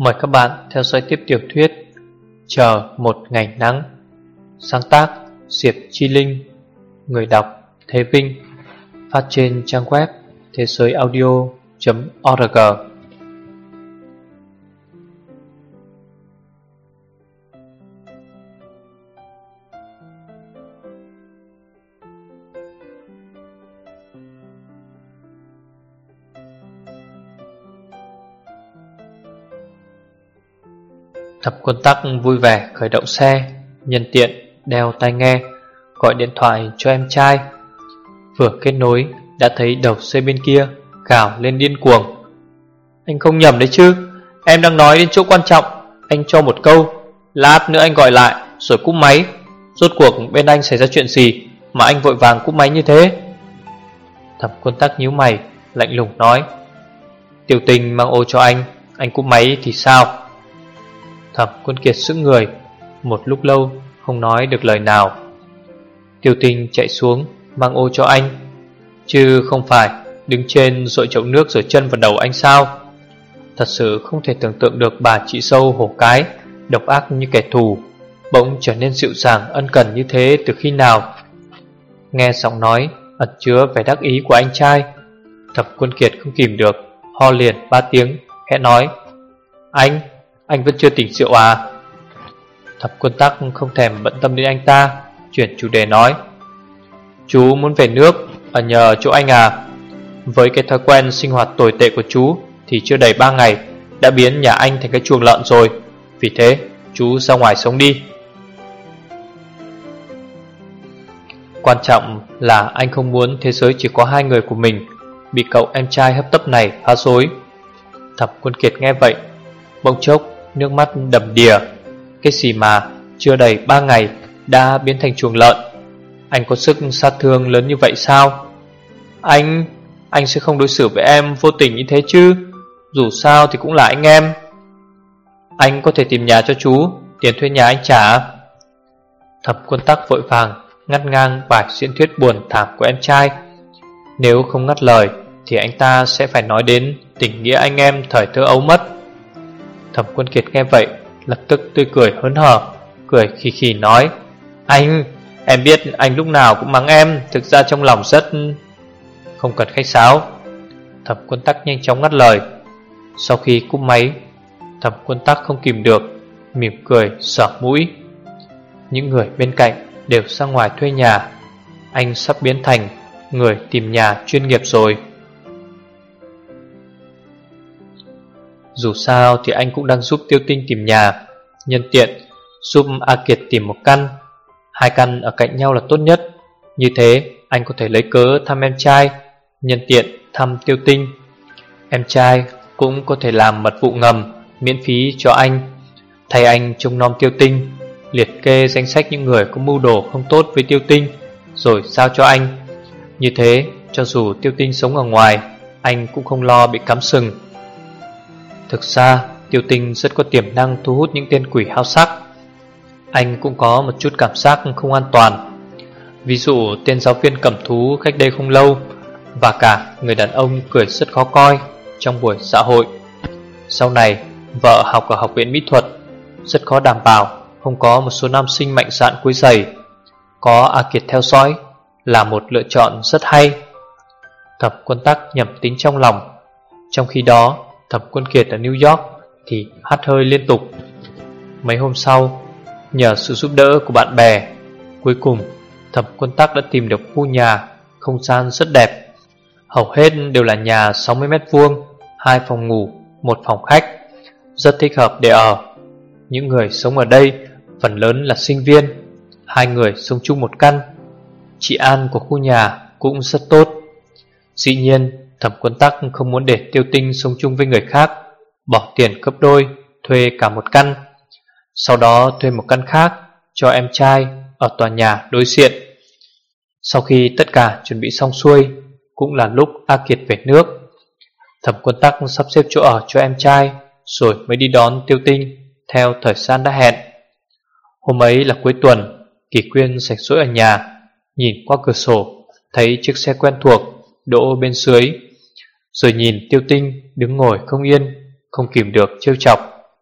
Mời các bạn theo dõi tiếp tiểu thuyết Chờ một ngày nắng. Sáng tác Diệp Chi Linh. Người đọc Thế Vinh. Phát trên trang web thế giới audio.org. Thẩm Quân Tắc vui vẻ khởi động xe, nhân tiện đeo tai nghe, gọi điện thoại cho em trai. Vừa kết nối đã thấy đầu dây bên kia gào lên điên cuồng: "Anh không nhầm đấy chứ? Em đang nói đến chỗ quan trọng. Anh cho một câu, lát nữa anh gọi lại rồi cúp máy. Rốt cuộc bên anh xảy ra chuyện gì mà anh vội vàng cúp máy như thế?" Thẩm Quân Tắc nhíu mày, lạnh lùng nói: "Tiểu Tình mang ô cho anh cúp máy thì sao?" Thẩm Quân Kiệt sững người, một lúc lâu không nói được lời nào. Tiểu Tình chạy xuống mang ô cho anh, chứ không phải đứng trên dội chậu nước rửa chân vào đầu anh sao? Thật sự không thể tưởng tượng được bà chị dâu hổ cái độc ác như kẻ thù bỗng trở nên dịu dàng ân cần như thế từ khi nào. Nghe giọng nói ẩn chứa vẻ đắc ý của anh trai, Thẩm Quân Kiệt không kìm được ho liền 3 tiếng, khẽ nói: Anh vẫn chưa tỉnh rượu à?" Thẩm Quân Tắc không thèm bận tâm đến anh ta, chuyển chủ đề nói: "Chú muốn về nước ở nhờ chỗ anh à? Với cái thói quen sinh hoạt tồi tệ của chú thì chưa đầy 3 ngày đã biến nhà anh thành cái chuồng lợn rồi. Vì thế chú ra ngoài sống đi. Quan trọng là anh không muốn thế giới chỉ có 2 người của mình bị cậu em trai hấp tấp này phá rối." Thẩm Quân Kiệt nghe vậy bỗng chốc nước mắt đầm đìa. Cái gì mà chưa đầy 3 ngày đã biến thành chuồng lợn? Anh có sức sát thương lớn như vậy sao? Anh sẽ không đối xử với em vô tình như thế chứ? Dù sao thì cũng là anh em. Anh có thể tìm nhà cho chú, tiền thuê nhà anh trả. Thẩm Quân Tắc vội vàng ngắt ngang bài diễn thuyết buồn thảm của em trai. Nếu không ngắt lời thì anh ta sẽ phải nói đến tình nghĩa anh em thời thơ ấu mất. Thẩm Quân Kiệt nghe vậy lập tức tươi cười hớn hở, cười khì khì nói: Em biết anh lúc nào cũng mắng em, thực ra trong lòng rất... Không cần khách sáo." Thẩm Quân Tắc nhanh chóng ngắt lời. Sau khi cúp máy, Thẩm Quân Tắc không kìm được mỉm cười xỏ mũi. Những người bên cạnh đều ra ngoài thuê nhà. Anh sắp biến thành người tìm nhà chuyên nghiệp rồi. Dù sao thì anh cũng đang giúp Tiêu Tinh tìm nhà, nhân tiện giúp A Kiệt tìm một căn. 2 căn ở cạnh nhau là tốt nhất. Như thế anh có thể lấy cớ thăm em trai, nhân tiện thăm Tiêu Tinh. Em trai cũng có thể làm mật vụ ngầm miễn phí cho anh, thay anh trông nom Tiêu Tinh, liệt kê danh sách những người có mưu đồ không tốt với Tiêu Tinh rồi giao cho anh. Như thế cho dù Tiêu Tinh sống ở ngoài, anh cũng không lo bị cắm sừng. Thực ra Tiêu Tinh rất có tiềm năng thu hút những tên quỷ háo sắc. Anh cũng có một chút cảm giác không an toàn. Ví dụ tên giáo viên cầm thú cách đây không lâu, và cả người đàn ông cười rất khó coi trong buổi xã hội. Sau này vợ học ở học viện mỹ thuật, rất khó đảm bảo không có một số nam sinh mạnh dạn quấy rầy. Có A Kiệt theo dõi là một lựa chọn rất hay. Thẩm Quân Tắc nhẩm tính trong lòng. Trong khi đó Thẩm Quân Kiệt ở New York thì hắt hơi liên tục. Mấy hôm sau, nhờ sự giúp đỡ của bạn bè, cuối cùng Thẩm Quân Tắc đã tìm được khu nhà không gian rất đẹp. Hầu hết đều là nhà 60 mét vuông, 2 phòng ngủ, 1 phòng khách, rất thích hợp để ở. Những người sống ở đây phần lớn là sinh viên. 2 người sống chung một căn. Trị an của khu nhà cũng rất tốt. Dĩ nhiên Thẩm Quân Tắc không muốn để Tiêu Tinh sống chung với người khác, bỏ tiền gấp đôi thuê cả một căn, sau đó thuê một căn khác cho em trai ở tòa nhà đối diện. Sau khi tất cả chuẩn bị xong xuôi, cũng là lúc A Kiệt về nước. Thẩm Quân Tắc sắp xếp chỗ ở cho em trai rồi mới đi đón Tiêu Tinh theo thời gian đã hẹn. Hôm ấy là cuối tuần, Kỷ Quyên rảnh rỗi ở nhà, nhìn qua cửa sổ thấy chiếc xe quen thuộc đỗ bên dưới, rồi nhìn Tiêu Tinh đứng ngồi không yên, không kìm được trêu chọc: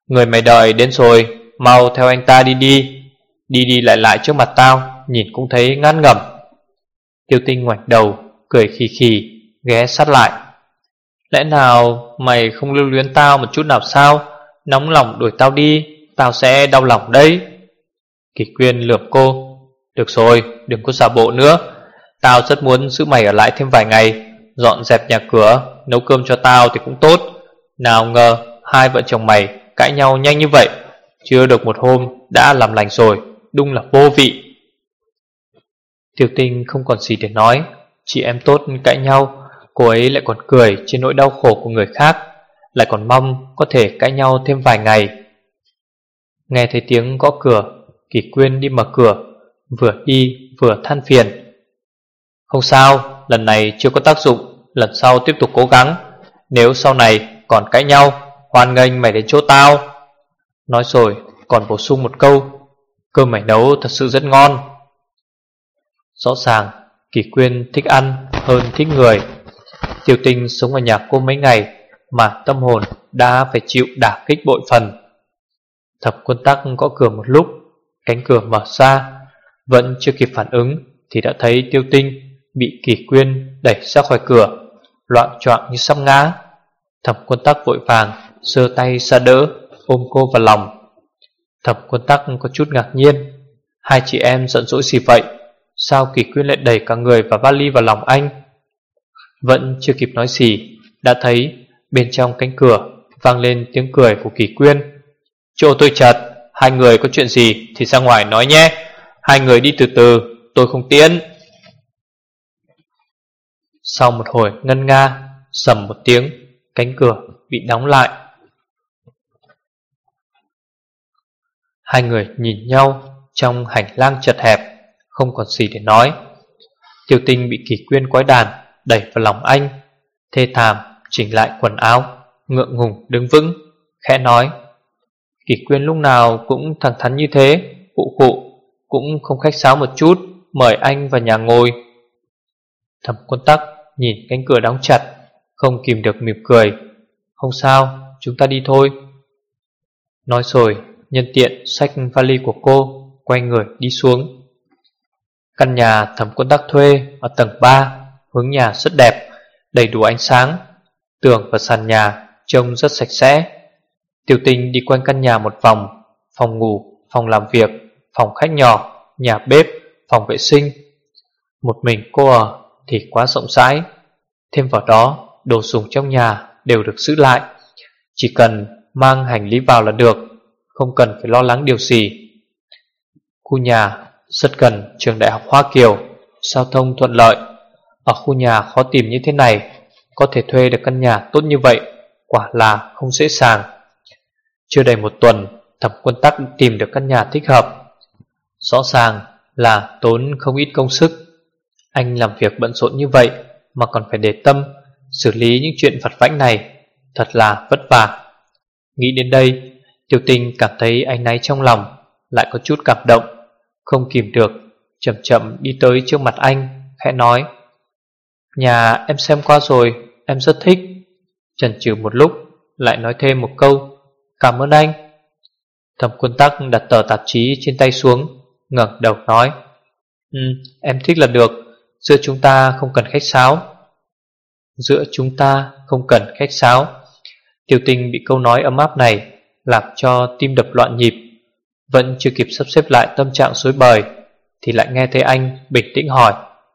Người mày đợi đến rồi, mau theo anh ta đi đi. Đi đi lại lại trước mặt tao, nhìn cũng thấy ngán ngẩm. Tiêu Tinh ngoảnh đầu, cười khì khì, ghé sát lại. Lẽ nào mày không lưu luyến tao một chút nào sao? Nóng lòng đuổi tao đi, tao sẽ đau lòng đấy. Kỳ Quyên lườm cô. Được rồi, đừng có giả bộ nữa. Tao rất muốn giữ mày ở lại thêm vài ngày, dọn dẹp nhà cửa, nấu cơm cho tao thì cũng tốt. Nào ngờ hai vợ chồng mày cãi nhau nhanh như vậy, chưa được một hôm đã làm lành rồi, đúng là vô vị. Tiêu Tinh không còn gì để nói. Chị em tốt cãi nhau, cô ấy lại còn cười trên nỗi đau khổ của người khác, lại còn mong có thể cãi nhau thêm vài ngày. Nghe thấy tiếng gõ cửa, Kỳ Quyên đi mở cửa, vừa đi vừa than phiền. Không sao, lần này chưa có tác dụng, lần sau tiếp tục cố gắng. Nếu sau này còn cãi nhau, hoan nghênh mày đến chỗ tao. Nói rồi còn bổ sung một câu, cơm mày nấu thật sự rất ngon. Rõ ràng Kỳ Quyên thích ăn hơn thích người. Tiêu Tinh sống ở nhà cô mấy ngày mà tâm hồn đã phải chịu đả kích bội phần. Thẩm Quân Tắc gõ cửa một lúc, cánh cửa mở ra, vẫn chưa kịp phản ứng thì đã thấy Tiêu Tinh bị Kỳ Quyên đẩy ra khỏi cửa, loạng choạng như sắp ngã. Thẩm Quân Tắc vội vàng giơ tay ra đỡ, ôm cô vào lòng. Thẩm Quân Tắc có chút ngạc nhiên, hai chị em giận dỗi gì vậy? Sao Kỳ Quyên lại đẩy cả người và vali vào lòng anh? Vẫn chưa kịp nói gì, đã thấy bên trong cánh cửa vang lên tiếng cười của Kỳ Quyên. Chỗ tôi chật, hai người có chuyện gì thì ra ngoài nói nhé. Hai người đi từ từ, tôi không tiễn. Sau một hồi ngân nga, sầm một tiếng, cánh cửa bị đóng lại. Hai người nhìn nhau trong hành lang chật hẹp, không còn gì để nói. Tiêu Tinh bị Kỳ Quyên quái đàn đẩy vào lòng anh, thê thảm chỉnh lại quần áo, ngượng ngùng đứng vững, khẽ nói. Kỳ Quyên lúc nào cũng thẳng thắn như thế, phụ phụ, cũng không khách sáo một chút, mời anh vào nhà ngồi. Thẩm Quân Tắc nhìn cánh cửa đóng chặt, không kìm được mỉm cười. Không sao, chúng ta đi thôi. Nói rồi nhân tiện xách vali của cô, quay người đi xuống. Căn nhà Thẩm Quân Tắc thuê ở tầng 3, hướng nhà rất đẹp, đầy đủ ánh sáng. Tường và sàn nhà trông rất sạch sẽ. Tiêu Tinh đi quanh căn nhà một vòng, phòng ngủ, phòng làm việc, phòng khách nhỏ, nhà bếp, phòng vệ sinh. Một mình cô ở thì quá rộng rãi. Thêm vào đó, đồ dùng trong nhà đều được giữ lại. Chỉ cần mang hành lý vào là được, không cần phải lo lắng điều gì. Khu nhà rất gần trường đại học Hoa Kiều, giao thông thuận lợi. Ở khu nhà khó tìm như thế này, có thể thuê được căn nhà tốt như vậy quả là không dễ dàng. Chưa đầy một tuần, Thẩm Quân Tắc tìm được căn nhà thích hợp. Rõ ràng là tốn không ít công sức. Anh làm việc bận rộn như vậy mà còn phải để tâm xử lý những chuyện vặt vãnh này, thật là vất vả. Nghĩ đến đây, Tiêu Tinh cảm thấy áy náy trong lòng, lại có chút cảm động, không kìm được, chậm chậm đi tới trước mặt anh, khẽ nói. Nhà em xem qua rồi, em rất thích. Chần chừ một lúc, lại nói thêm một câu. Cảm ơn anh. Thẩm Quân Tắc đặt tờ tạp chí trên tay xuống, ngẩng đầu nói. Em thích là được, giữa chúng ta không cần khách sáo. Giữa chúng ta không cần khách sáo. Tiêu Tinh bị câu nói ấm áp này làm cho tim đập loạn nhịp. Vẫn chưa kịp sắp xếp lại tâm trạng rối bời thì lại nghe thấy anh bình tĩnh hỏi.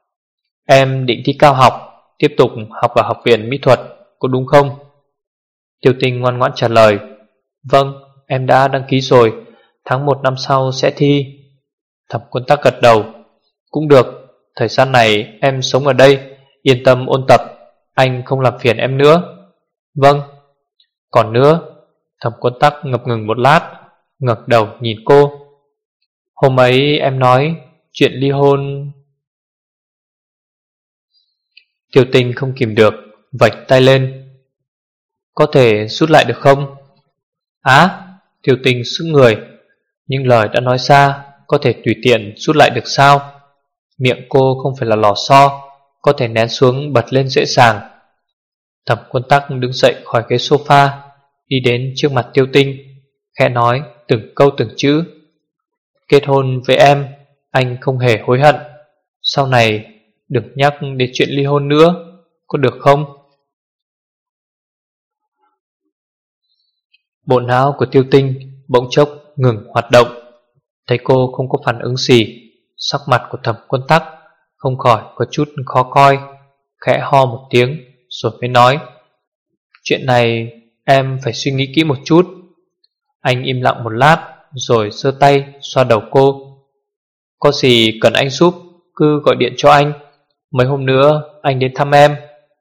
Em định thi cao học, tiếp tục học ở học viện mỹ thuật, có đúng không? Tiêu Tinh ngoan ngoãn trả lời. Vâng, em đã đăng ký rồi, tháng 1 năm sau sẽ thi. Thẩm Quân Tắc gật đầu. Cũng được, thời gian này em sống ở đây, yên tâm ôn tập, anh không làm phiền em nữa. Vâng. Còn nữa, Thẩm Quân Tắc ngập ngừng một lát, ngẩng đầu nhìn cô. Hôm ấy em nói chuyện ly hôn. Tiêu Tinh không kìm được, vạch tay lên. Có thể rút lại được không? Tiêu Tinh sững người. Nhưng lời đã nói ra, có thể tùy tiện rút lại được sao? Miệng cô không phải là lò xo, có thể nén xuống bật lên dễ dàng. Thẩm Quân Tắc đứng dậy khỏi ghế sofa, đi đến trước mặt Tiêu Tinh. khẽ nói từng câu từng chữ. Kết hôn với em, anh không hề hối hận. Sau này đừng nhắc đến chuyện ly hôn nữa, có được không? Bộ não của Tiêu Tinh bỗng chốc ngừng hoạt động. Thấy cô không có phản ứng gì, sắc mặt của Thẩm Quân Tắc không khỏi có chút khó coi, khẽ ho một tiếng rồi mới nói: chuyện này em phải suy nghĩ kỹ một chút. Anh im lặng một lát rồi giơ tay xoa đầu cô. Có gì cần anh giúp cứ gọi điện cho anh, mấy hôm nữa anh đến thăm em.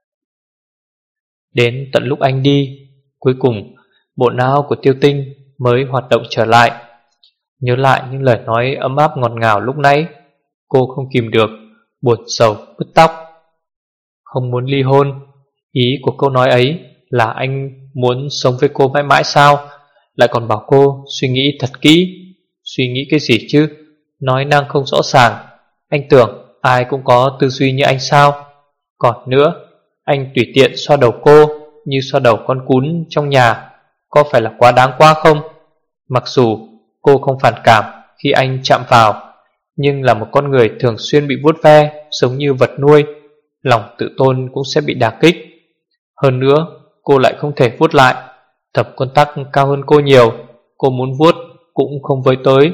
Đến tận lúc anh đi, cuối cùng bộ não của Tiêu Tinh mới hoạt động trở lại. Nhớ lại những lời nói ấm áp ngọt ngào lúc nãy, cô không kìm được buồn rầu bứt tóc. Không muốn ly hôn, ý của câu nói ấy là anh muốn sống với cô mãi mãi sao? Lại còn bảo cô suy nghĩ thật kỹ. Suy nghĩ cái gì chứ? Nói năng không rõ ràng. Anh tưởng ai cũng có tư duy như anh sao? Còn nữa, anh tùy tiện xoa đầu cô như xoa đầu con cún trong nhà, có phải là quá đáng quá không? Mặc dù cô không phản cảm khi anh chạm vào, nhưng là một con người thường xuyên bị vuốt ve giống như vật nuôi, lòng tự tôn cũng sẽ bị đả kích. Hơn nữa, cô lại không thể vuốt lại. Thẩm Quân Tắc cao hơn cô nhiều, cô muốn vuốt cũng không với tới.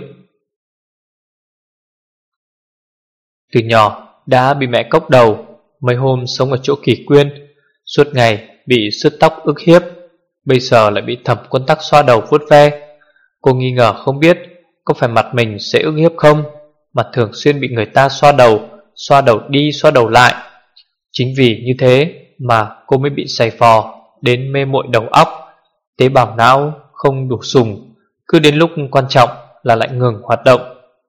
Từ nhỏ đã bị mẹ cốc đầu, mấy hôm sống ở chỗ Kỳ Quyên, suốt ngày bị sứt tóc ức hiếp, bây giờ lại bị Thẩm Quân Tắc xoa đầu vuốt ve. Cô nghi ngờ không biết có phải mặt mình sẽ ức hiếp không, mà thường xuyên bị người ta xoa đầu đi xoa đầu lại. Chính vì như thế mà cô mới bị sày phò đến mê muội đầu óc, tế bào não không đủ sùng, cứ đến lúc quan trọng là lại ngừng hoạt động.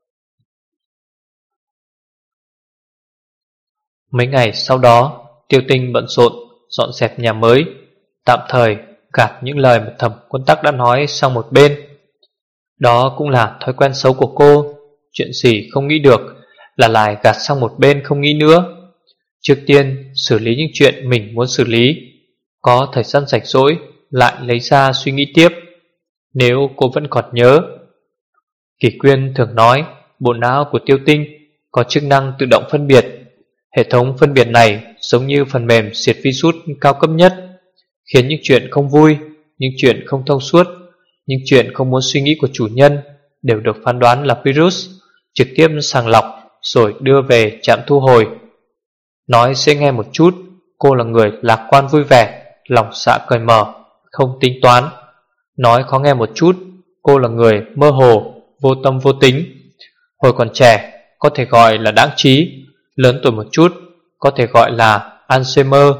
Mấy ngày sau đó, Tiêu Tinh bận rộn dọn dẹp nhà mới, tạm thời gạt những lời mà Thẩm Quân Tắc đã nói sang một bên. Đó cũng là thói quen xấu của cô, chuyện gì không nghĩ được là lại gạt sang một bên không nghĩ nữa. Trước tiên xử lý những chuyện mình muốn xử lý, có thời gian rảnh rỗi lại lấy ra suy nghĩ tiếp. Nếu cô vẫn còn nhớ, Kỷ Quyên thường nói bộ não của Tiêu Tinh có chức năng tự động phân biệt. Hệ thống phân biệt này giống như phần mềm diệt virus cao cấp nhất, khiến những chuyện không vui, những chuyện không thông suốt, những chuyện không muốn suy nghĩ của chủ nhân đều được phán đoán là virus, trực tiếp sàng lọc rồi đưa về trạm thu hồi. Nói dễ nghe một chút, cô là người lạc quan vui vẻ, lòng dạ cởi mở, không tính toán. Nói khó nghe một chút, cô là người mơ hồ, vô tâm vô tính. Hồi còn trẻ có thể gọi là đãng trí, lớn tuổi một chút có thể gọi là Alzheimer.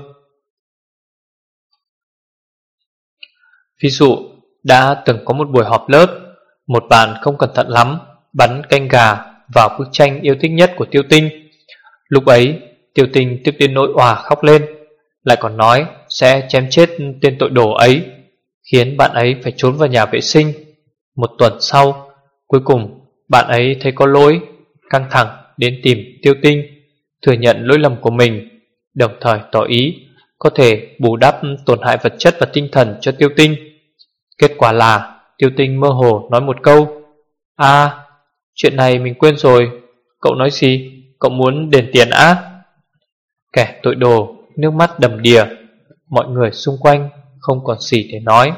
Ví dụ, đã từng có một buổi họp lớp, một bạn không cẩn thận lắm bắn canh gà vào bức tranh yêu thích nhất của Tiêu Tinh. Lúc ấy Tiêu Tinh tiếp đến nỗi òa khóc lên, lại còn nói sẽ chém chết tên tội đồ ấy, khiến bạn ấy phải trốn vào nhà vệ sinh. Một tuần sau, cuối cùng bạn ấy thấy có lỗi, căng thẳng đến tìm Tiêu Tinh, thừa nhận lỗi lầm của mình, đồng thời tỏ ý có thể bù đắp tổn hại vật chất và tinh thần cho Tiêu Tinh. Kết quả là Tiêu Tinh mơ hồ nói một câu: "À, chuyện này mình quên rồi, cậu nói gì? Cậu muốn đền tiền á?" Kẻ tội đồ nước mắt đầm đìa, mọi người xung quanh không còn gì để nói.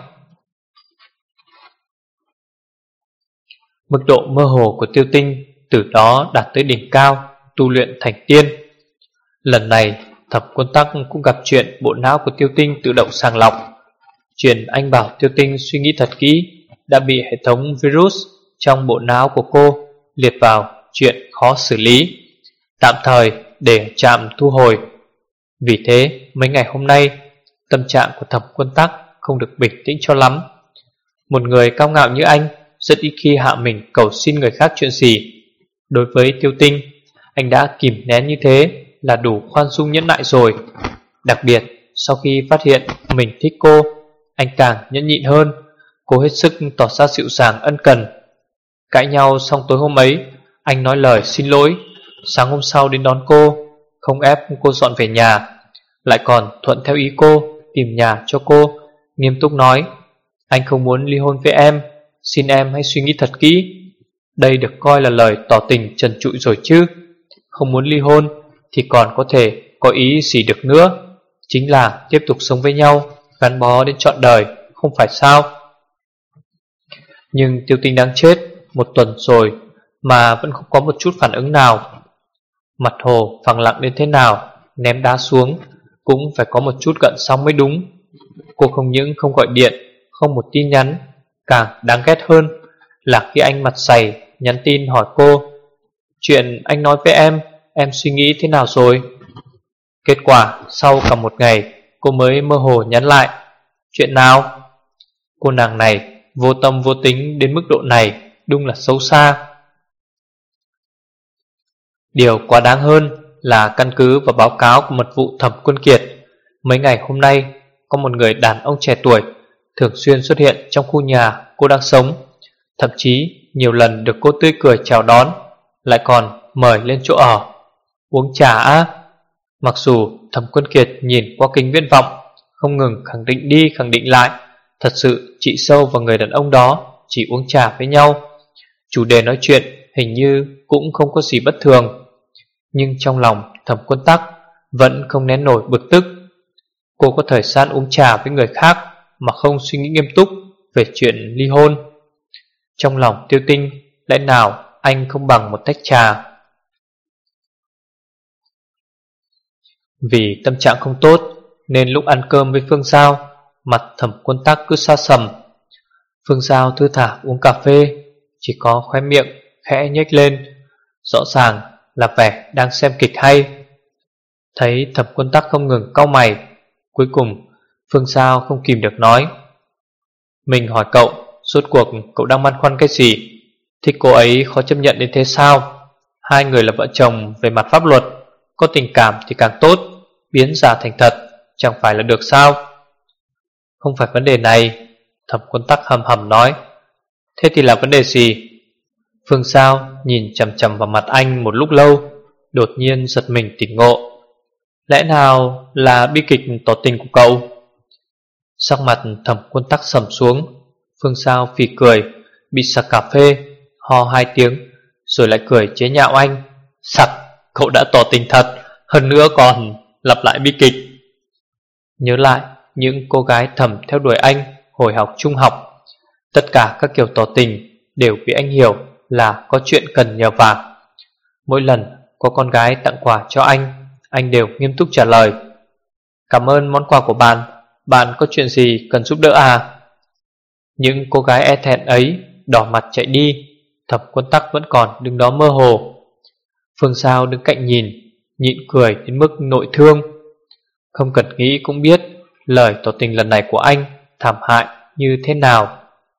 Mức độ mơ hồ của Tiêu Tinh từ đó đạt tới đỉnh cao, tu luyện thành tiên. Lần này Thẩm Quân Tắc cũng gặp chuyện bộ não của Tiêu Tinh tự động sàng lọc. Chuyện anh bảo Tiêu Tinh suy nghĩ thật kỹ đã bị hệ thống virus trong bộ não của cô liệt vào chuyện khó xử lý, tạm thời để trạm thu hồi. Vì thế mấy ngày hôm nay tâm trạng của Thẩm Quân Tắc không được bình tĩnh cho lắm. Một người cao ngạo như anh rất ít khi hạ mình cầu xin người khác chuyện gì. Đối với Tiêu Tinh, anh đã kìm nén như thế là đủ khoan dung nhẫn nại rồi. Đặc biệt sau khi phát hiện mình thích cô, anh càng nhẫn nhịn hơn. Cô hết sức tỏ ra dịu dàng ân cần. Cãi nhau xong tối hôm ấy, anh nói lời xin lỗi. Sáng hôm sau đến đón cô, không ép cô dọn về nhà, lại còn thuận theo ý cô tìm nhà cho cô, nghiêm túc nói: "Anh không muốn ly hôn với em, xin em hãy suy nghĩ thật kỹ. Đây được coi là lời tỏ tình trần trụi rồi chứ. Không muốn ly hôn thì còn có thể có ý gì được nữa. Chính là tiếp tục sống với nhau, gắn bó đến trọn đời, không phải sao? Nhưng Tiêu Tinh đáng chết, 1 tuần rồi mà vẫn không có một chút phản ứng nào. Mặt hồ phẳng lặng đến thế nào, ném đá xuống cũng phải có một chút gợn sóng mới đúng. Cô không những không gọi điện, không một tin nhắn. Càng đáng ghét hơn là khi anh mặt dày nhắn tin hỏi cô: chuyện anh nói với em suy nghĩ thế nào rồi? Kết quả sau cả 1 ngày cô mới mơ hồ nhắn lại: chuyện nào? Cô nàng này vô tâm vô tính đến mức độ này, đúng là xấu xa. Điều quá đáng hơn là căn cứ vào báo cáo của mật vụ Thẩm Quân Kiệt, mấy ngày hôm nay có một người đàn ông trẻ tuổi thường xuyên xuất hiện trong khu nhà cô đang sống. Thậm chí nhiều lần được cô tươi cười chào đón, lại còn mời lên chỗ ở uống trà á. Mặc dù Thẩm Quân Kiệt nhìn qua kính viễn vọng, không ngừng khẳng định đi khẳng định lại, thật sự chị Sâu và người đàn ông đó chỉ uống trà với nhau. Chủ đề nói chuyện hình như cũng không có gì bất thường. Nhưng trong lòng Thẩm Quân Tắc vẫn không nén nổi bực tức. Cô có thời gian uống trà với người khác mà không suy nghĩ nghiêm túc về chuyện ly hôn. Trong lòng Tiêu Tinh, lẽ nào anh không bằng một tách trà? Vì tâm trạng không tốt nên lúc ăn cơm với Phương Giao, mặt Thẩm Quân Tắc cứ xa sầm. Phương Giao thư thả uống cà phê, chỉ có khóe miệng khẽ nhếch lên, rõ ràng là vẻ đang xem kịch hay. Thấy Thẩm Quân Tắc không ngừng cau mày, cuối cùng Phương Giao không kìm được nói: mình hỏi cậu, rốt cuộc cậu đang băn khoăn cái gì? Thích cô ấy khó chấp nhận đến thế sao? Hai người là vợ chồng về mặt pháp luật, có tình cảm thì càng tốt, biến giả thành thật chẳng phải là được sao? Không phải vấn đề này, Thẩm Quân Tắc hầm hầm nói. Thế thì là vấn đề gì? Phương Giao nhìn chằm chằm vào mặt anh một lúc lâu, đột nhiên giật mình tỉnh ngộ. Lẽ nào là bi kịch tỏ tình của cậu? Sắc mặt Thẩm Quân Tắc sầm xuống. Phương Giao phì cười, bị sặc cà phê, ho 2 tiếng, rồi lại cười chế nhạo anh. Sặc, cậu đã tỏ tình thật, hơn nữa còn lặp lại bi kịch. Nhớ lại những cô gái thầm theo đuổi anh hồi học trung học, tất cả các kiểu tỏ tình đều bị anh hiểu là có chuyện cần nhờ vả. Mỗi lần có con gái tặng quà cho anh đều nghiêm túc trả lời: cảm ơn món quà của bạn, bạn có chuyện gì cần giúp đỡ à? Những cô gái e thẹn ấy đỏ mặt chạy đi, Thẩm Quân Tắc vẫn còn đứng đó mơ hồ. Phương Giao đứng cạnh nhìn, nhịn cười đến mức nội thương. Không cần nghĩ cũng biết lời tỏ tình lần này của anh thảm hại như thế nào.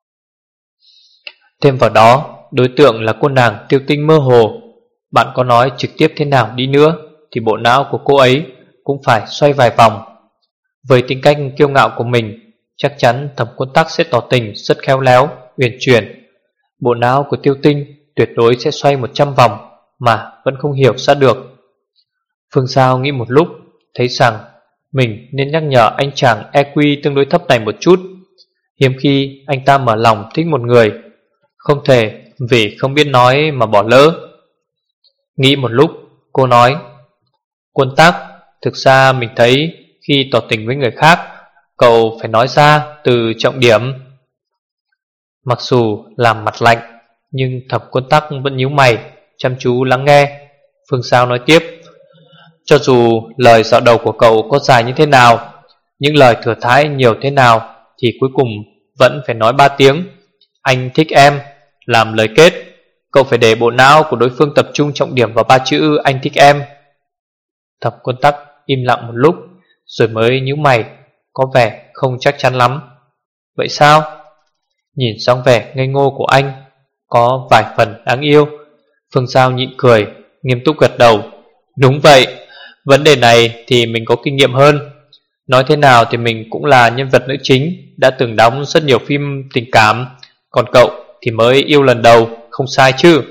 Thêm vào đó, đối tượng là cô nàng Tiêu Tinh mơ hồ. Bạn có nói trực tiếp thế nào đi nữa thì bộ não của cô ấy cũng phải xoay vài vòng. Với tính cách kiêu ngạo của mình, chắc chắn Thẩm Quân Tắc sẽ tỏ tình rất khéo léo, uyển chuyển. Bộ não của Tiêu Tinh tuyệt đối sẽ xoay 100 vòng mà vẫn không hiểu ra được. Phương Giao nghĩ một lúc, thấy rằng mình nên nhắc nhở anh chàng EQ tương đối thấp này một chút. Hiếm khi anh ta mở lòng thích một người, không thể vì không biết nói mà bỏ lỡ. Nghĩ một lúc, cô nói: Quân Tắc, thực ra mình thấy khi tỏ tình với người khác, cậu phải nói ra từ trọng điểm. Mặc dù làm mặt lạnh, nhưng Thẩm Quân Tắc vẫn nhíu mày, chăm chú lắng nghe. Phương Sao nói tiếp: cho dù lời dạo đầu của cậu có dài như thế nào, những lời thừa thãi nhiều thế nào, thì cuối cùng vẫn phải nói 3 tiếng anh thích em làm lời kết. Cậu phải để bộ não của đối phương tập trung trọng điểm vào 3 chữ anh thích em. Thẩm Quân Tắc im lặng một lúc, rồi mới nhíu mày, có vẻ không chắc chắn lắm. Vậy sao? Nhìn dáng vẻ ngây ngô của anh, có vài phần đáng yêu. Phương Giao nhịn cười, nghiêm túc gật đầu. Đúng vậy, vấn đề này thì mình có kinh nghiệm hơn. Nói thế nào thì mình cũng là nhân vật nữ chính, đã từng đóng rất nhiều phim tình cảm. Còn cậu thì mới yêu lần đầu, không sai chứ?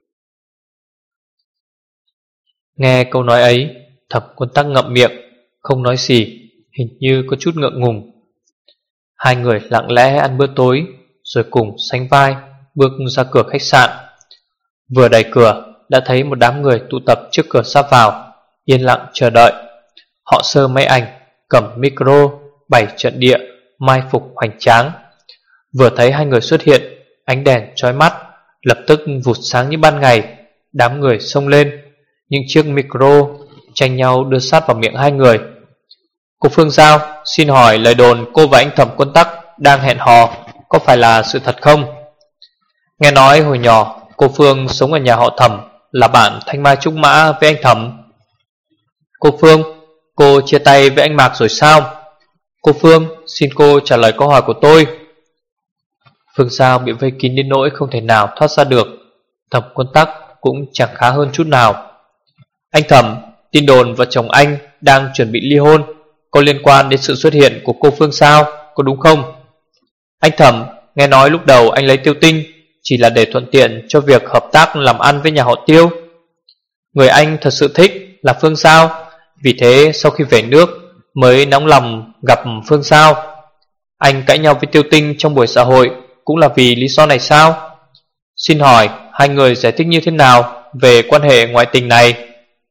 Nghe câu nói ấy, Thẩm Quân Tắc ngậm miệng, không nói gì, hình như có chút ngượng ngùng. Hai người lặng lẽ ăn bữa tối, rồi cùng sánh vai bước ra cửa khách sạn. Vừa đẩy cửa đã thấy một đám người tụ tập trước cửa ra vào, yên lặng chờ đợi. Họ sơ máy ảnh, cầm micro, bày trận địa, mai phục hoành tráng. Vừa thấy hai người xuất hiện, ánh đèn chói mắt lập tức vụt sáng như ban ngày. Đám người xông lên, những chiếc micro tranh nhau đưa sát vào miệng hai người. Cô Phương Giao, xin hỏi lời đồn cô và anh Thẩm Quân Tắc đang hẹn hò có phải là sự thật không? Nghe nói hồi nhỏ cô Phương sống ở nhà họ Thẩm, là bạn thanh mai trúc mã với anh Thẩm. Cô Phương, cô chia tay với anh Mạc rồi sao? Cô Phương, xin cô trả lời câu hỏi của tôi. Phương Giao bị vây kín đến nỗi không thể nào thoát ra được. Thẩm Quân Tắc cũng chẳng khá hơn chút nào. Anh Thẩm, tin đồn vợ chồng anh đang chuẩn bị ly hôn có liên quan đến sự xuất hiện của cô Phương sao, có đúng không? Anh Thẩm, nghe nói lúc đầu anh lấy Tiêu Tinh chỉ là để thuận tiện cho việc hợp tác làm ăn với nhà họ Tiêu. Người anh thật sự thích là Phương sao, vì thế sau khi về nước mới nóng lòng gặp Phương sao. Anh cãi nhau với Tiêu Tinh trong buổi xã hội cũng là vì lý do này sao? Xin hỏi hai người giải thích như thế nào về quan hệ ngoại tình này?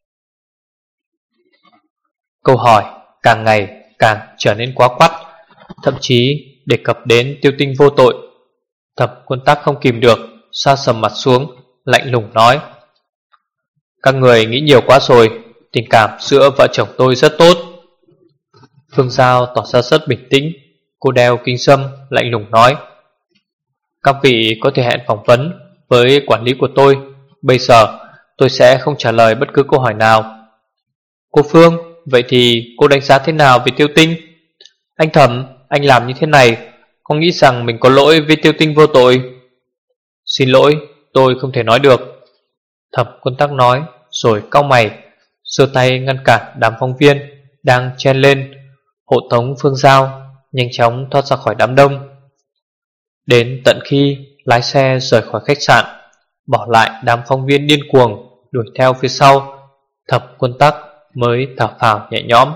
Câu hỏi càng ngày càng trở nên quá quắt, thậm chí đề cập đến Tiêu Tinh vô tội. Thẩm Quân Tắc không kìm được, sa sầm mặt xuống, lạnh lùng nói: các người nghĩ nhiều quá rồi, tình cảm giữa vợ chồng tôi rất tốt. Phương Giao tỏ ra rất bình tĩnh. Cô đeo kính sâm, lạnh lùng nói: các vị có thể hẹn phỏng vấn với quản lý của tôi. Bây giờ tôi sẽ không trả lời bất cứ câu hỏi nào. Cô Phương, vậy thì cô đánh giá thế nào về Tiêu Tinh? Anh Thẩm, anh làm như thế này có nghĩ rằng mình có lỗi với Tiêu Tinh vô tội? Xin lỗi, tôi không thể nói được. Thẩm Quân Tắc nói rồi cau mày, giơ tay ngăn cản đám phóng viên đang chen lên hộ tống Phương Giao nhanh chóng thoát ra khỏi đám đông. Đến tận khi lái xe rời khỏi khách sạn, bỏ lại đám phóng viên điên cuồng đuổi theo phía sau, Thẩm Quân Tắc mới thở phào nhẹ nhõm.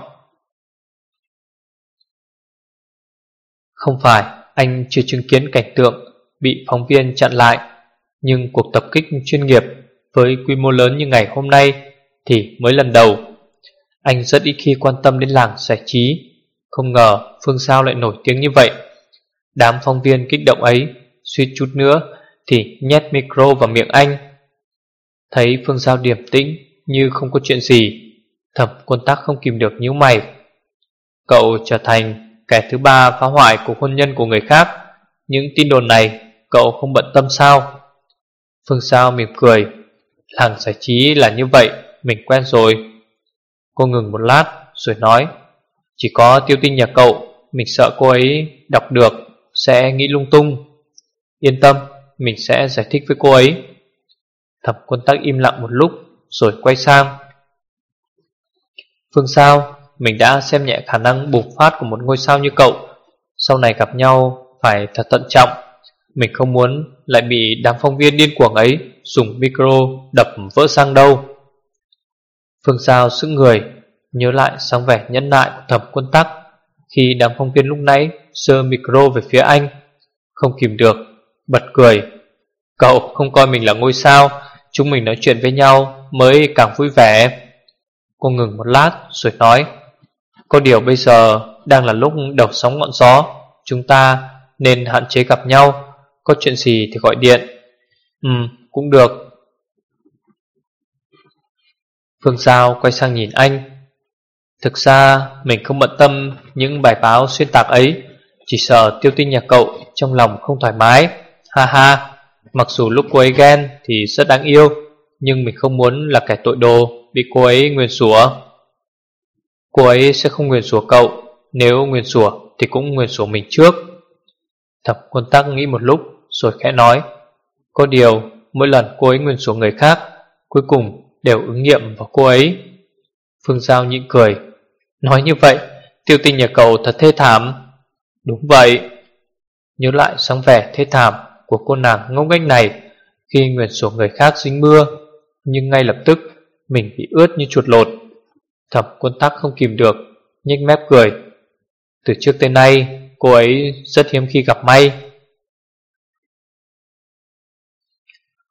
Không phải anh chưa chứng kiến cảnh tượng bị phóng viên chặn lại, nhưng cuộc tập kích chuyên nghiệp với quy mô lớn như ngày hôm nay thì mới lần đầu. Anh rất ít khi quan tâm đến làng giải trí, không ngờ Phương Giao lại nổi tiếng như vậy. Đám phóng viên kích động ấy suýt chút nữa thì nhét micro vào miệng anh. Thấy Phương Giao điềm tĩnh như không có chuyện gì, Thẩm Quân Tắc không kìm được nhíu mày. Cậu trở thành kẻ thứ ba phá hoại cuộc hôn nhân của người khác, những tin đồn này cậu không bận tâm sao? Phương Giao mỉm cười: làng giải trí là như vậy, mình quen rồi. Cô ngừng một lát rồi nói: chỉ có Tiêu Tinh nhà cậu, mình sợ cô ấy đọc được sẽ nghĩ lung tung. Yên tâm, mình sẽ giải thích với cô ấy. Thẩm Quân Tắc im lặng một lúc rồi quay sang: Phương Giao, mình đã xem nhẹ khả năng bùng phát của một ngôi sao như cậu. Sau này gặp nhau phải thật thận trọng. Mình không muốn lại bị đám phóng viên điên cuồng ấy dùng micro đập vỡ xăng đâu. Phương Giao sững người, nhớ lại sáng vẻ nhẫn nại của Thẩm Quân Tắc khi đám phóng viên lúc nãy giơ micro về phía anh, không kìm được bật cười. Cậu không coi mình là ngôi sao, chúng mình nói chuyện với nhau mới càng vui vẻ. Cô ngừng một lát rồi nói: có điều bây giờ đang là lúc đầu sóng ngọn gió, chúng ta nên hạn chế gặp nhau. Có chuyện gì thì gọi điện. Cũng được. Phương Giao quay sang nhìn anh: thực ra mình không bận tâm những bài báo xuyên tạc ấy, chỉ sợ Tiêu Tinh nhà cậu trong lòng không thoải mái. Ha ha, mặc dù lúc cô ấy ghen thì rất đáng yêu, nhưng mình không muốn là kẻ tội đồ bị cô ấy nguyền rủa. Cô ấy sẽ không nguyền rủa cậu, nếu nguyền rủa thì cũng nguyền rủa mình trước. Thẩm Quân Tắc nghĩ một lúc rồi khẽ nói: có điều mỗi lần cô ấy nguyền rủa người khác, cuối cùng đều ứng nghiệm vào cô ấy. Phương Giao nhịn cười: nói như vậy Tiêu Tinh nhà cậu thật thê thảm. Đúng vậy. Nhớ lại sáng vẻ thê thảm của cô nàng ngốc nghếch này khi nguyền rủa người khác dính mưa, nhưng ngay lập tức mình bị ướt như chuột lột. Thẩm Quân Tắc không kìm được nhếch mép cười: từ trước tới nay cô ấy rất hiếm khi gặp may.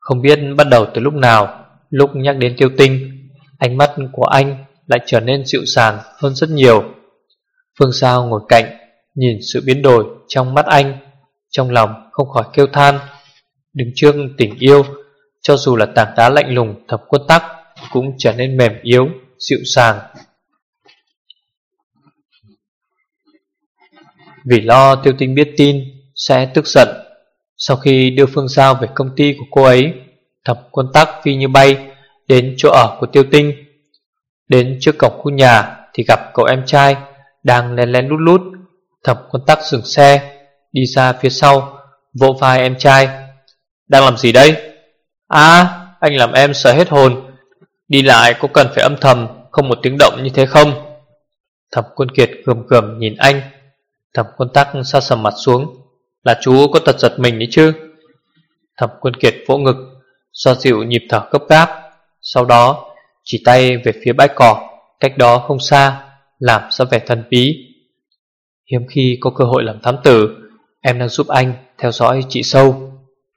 Không biết bắt đầu từ lúc nào, lúc nhắc đến Tiêu Tinh, ánh mắt của anh lại trở nên dịu dàng hơn rất nhiều. Phương Sao ngồi cạnh, nhìn sự biến đổi trong mắt anh, trong lòng không khỏi kêu than. Đứng trước tình yêu, cho dù là tảng đá lạnh lùng Thẩm Quân Tắc cũng trở nên mềm yếu, dịu dàng. Vì lo Tiêu Tinh biết tin sẽ tức giận, sau khi đưa Phương Giao về công ty của cô ấy, Thẩm Quân Tắc phi như bay đến chỗ ở của Tiêu Tinh. Đến trước cổng khu nhà thì gặp cậu em trai đang lén lén lút lút. Thẩm Quân Tắc dừng xe, đi ra phía sau, vỗ vai em trai. Đang làm gì đây? À, anh làm em sợ hết hồn. Đi lại có cần phải âm thầm, không một tiếng động như thế không? Thẩm Quân Kiệt gườm gườm nhìn anh. Thẩm Quân Tắc sa sầm mặt xuống. Là chú có tật giật mình đấy chứ? Thẩm Quân Kiệt vỗ ngực, xoa dịu nhịp thở gấp gáp, sau đó chỉ tay về phía bãi cỏ cách đó không xa, làm ra vẻ thần bí. Hiếm khi có cơ hội làm thám tử, em đang giúp anh theo dõi chị Sâu.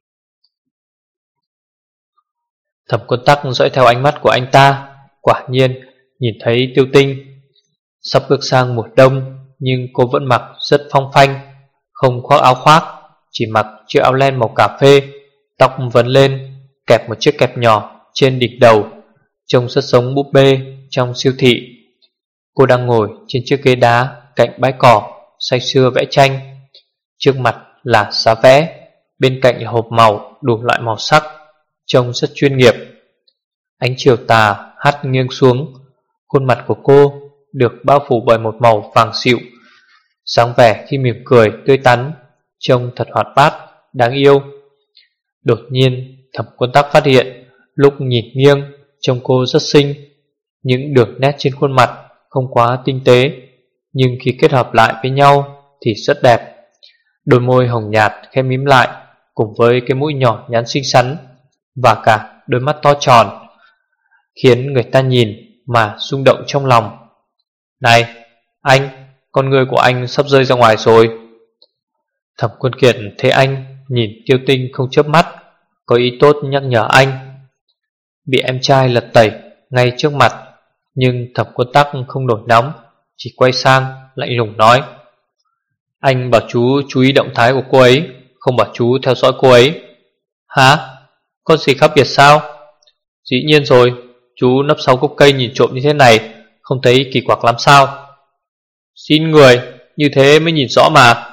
Thẩm Quân Tắc dõi theo ánh mắt của anh ta, quả nhiên nhìn thấy Tiêu Tinh. Sắp bước sang mùa đông, nhưng cô vẫn mặc rất phong phanh, không khoác áo khoác, chỉ mặc chiếc áo len màu cà phê, tóc vấn lên, kẹp một chiếc kẹp nhỏ trên đỉnh đầu, trông rất giống búp bê trong siêu thị. Cô đang ngồi trên chiếc ghế đá cạnh bãi cỏ, say sưa vẽ tranh. Trước mặt là giá vẽ, bên cạnh là hộp màu đủ loại màu sắc, trông rất chuyên nghiệp. Ánh chiều tà hắt nghiêng xuống, khuôn mặt của cô được bao phủ bởi một màu vàng dịu. Dáng vẻ khi mỉm cười tươi tắn, trông thật hoạt bát, đáng yêu. Đột nhiên Thẩm Quân Tắc phát hiện, lúc nhìn nghiêng trông cô rất xinh. Những đường nét trên khuôn mặt không quá tinh tế, nhưng khi kết hợp lại với nhau thì rất đẹp. Đôi môi hồng nhạt khẽ mím lại, cùng với cái mũi nhỏ nhắn xinh xắn, và cả đôi mắt to tròn, khiến người ta nhìn mà rung động trong lòng. Này, anh, con người của anh sắp rơi ra ngoài rồi. Thẩm Quân Kiệt thấy anh nhìn Tiêu Tinh không chớp mắt, có ý tốt nhắc nhở anh. Bị em trai lật tẩy ngay trước mặt, nhưng Thẩm Quân Tắc không nổi nóng, chỉ quay sang lạnh lùng nói. Anh bảo chú ý động thái của cô ấy, không bảo chú theo dõi cô ấy. Hả? Có gì khác biệt sao? Dĩ nhiên rồi, chú nấp sau gốc cây nhìn trộm như thế này, không thấy kỳ quặc lắm sao? Xin người, như thế mới nhìn rõ mà.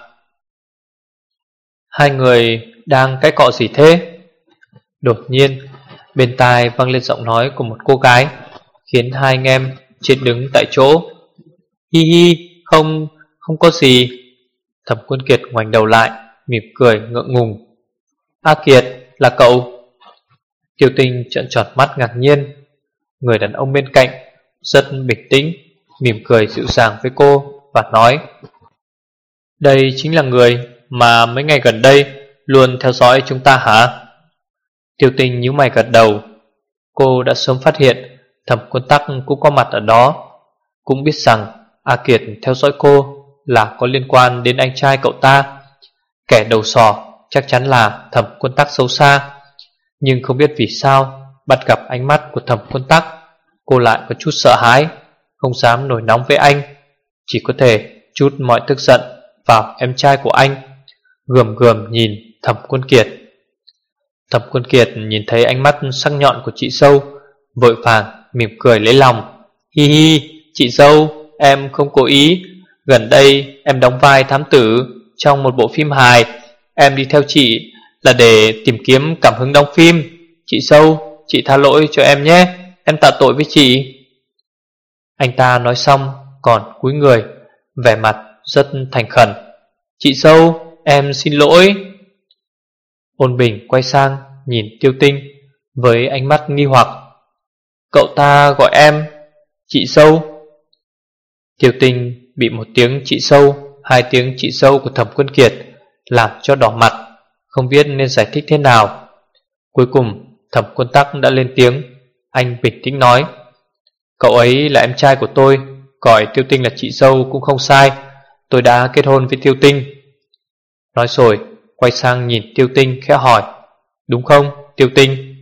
Hai người đang cãi cọ gì thế? Đột nhiên bên tai vang lên giọng nói của một cô gái, khiến hai anh em chết đứng tại chỗ. Hi hi, không có gì. Thẩm Quân Kiệt ngoảnh đầu lại, mỉm cười ngượng ngùng. A Kiệt, là cậu? Tiêu Tinh trợn tròn mắt ngạc nhiên. Người đàn ông bên cạnh rất bình tĩnh, mỉm cười dịu dàng với cô và nói. Đây chính là người mà mấy ngày gần đây luôn theo dõi chúng ta hả? Tiêu Tinh nhíu mày gật đầu. Cô đã sớm phát hiện Thẩm Quân Tắc cũng có mặt ở đó, cũng biết rằng A Kiệt theo dõi cô là có liên quan đến anh trai cậu ta. Kẻ đầu sỏ chắc chắn là Thẩm Quân Tắc xấu xa, nhưng không biết vì sao bắt gặp ánh mắt của Thẩm Quân Tắc, cô lại có chút sợ hãi, không dám nổi nóng với anh, chỉ có thể trút mọi tức giận vào em trai của anh, gườm gườm nhìn Thẩm Quân Kiệt. Thẩm Quân Kiệt nhìn thấy ánh mắt sắc nhọn của chị dâu, vội vàng mỉm cười lấy lòng. Hi hi, chị dâu, em không cố ý. Gần đây em đóng vai thám tử trong một bộ phim hài. Em đi theo chị là để tìm kiếm cảm hứng đóng phim. Chị dâu, chị tha lỗi cho em nhé, em tạ tội với chị. Anh ta nói xong còn cúi người, vẻ mặt rất thành khẩn. Chị dâu, em xin lỗi. Ôn Bình quay sang nhìn Tiêu Tinh với ánh mắt nghi hoặc. Cậu ta gọi em chị dâu. Tiêu Tinh bị một tiếng chị dâu, hai tiếng chị dâu của Thẩm Quân Kiệt làm cho đỏ mặt, không biết nên giải thích thế nào. Cuối cùng Thẩm Quân Tắc đã lên tiếng. Anh bình tĩnh nói. Cậu ấy là em trai của tôi, gọi Tiêu Tinh là chị dâu cũng không sai. Tôi đã kết hôn với Tiêu Tinh. Nói rồi quay sang nhìn Tiêu Tinh khẽ hỏi. Đúng không Tiêu Tinh?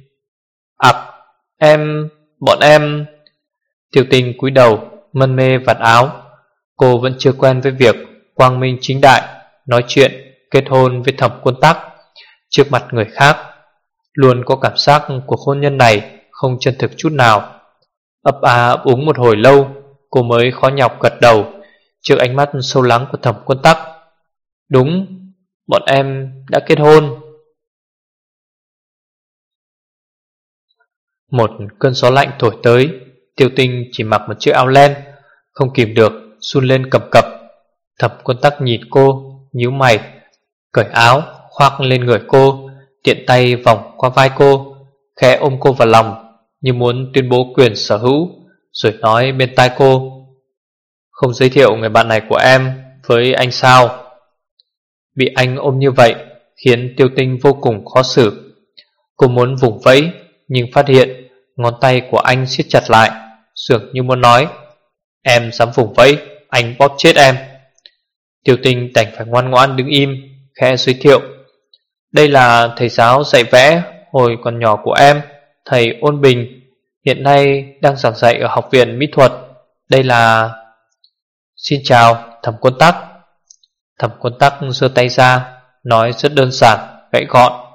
Bọn em. Tiêu Tinh cúi đầu mân mê vạt áo. Cô vẫn chưa quen với việc quang minh chính đại nói chuyện kết hôn với Thẩm Quân Tắc trước mặt người khác. Luôn có cảm giác cuộc hôn nhân này không chân thực chút nào. Ấp ấp úng một hồi lâu, cô mới khó nhọc gật đầu trước ánh mắt sâu lắng của Thẩm Quân Tắc. Đúng, bọn em đã kết hôn. Một cơn gió lạnh thổi tới. Tiêu Tinh chỉ mặc một chiếc áo len, không kìm được run lên cầm cập. Thẩm Quân Tắc nhìn cô, nhíu mày, cởi áo khoác lên người cô, tiện tay vòng qua vai cô, khẽ ôm cô vào lòng như muốn tuyên bố quyền sở hữu, rồi nói bên tai cô: Không giới thiệu người bạn này của em với anh sao? Bị anh ôm như vậy khiến Tiêu Tinh vô cùng khó xử. Cô muốn vùng vẫy, nhưng phát hiện ngón tay của anh siết chặt lại, dường như muốn nói: Em dám vùng vẫy, anh bóp chết em. Tiêu Tinh đành phải ngoan ngoãn đứng im, khẽ giới thiệu: Đây là thầy giáo dạy vẽ hồi còn nhỏ của em, thầy Ôn Bình, hiện nay đang giảng dạy ở học viện mỹ thuật. Đây là... Xin chào, Thẩm Quân Tắc. Thẩm Quân Tắc giơ tay ra, nói rất đơn giản, gãy gọn: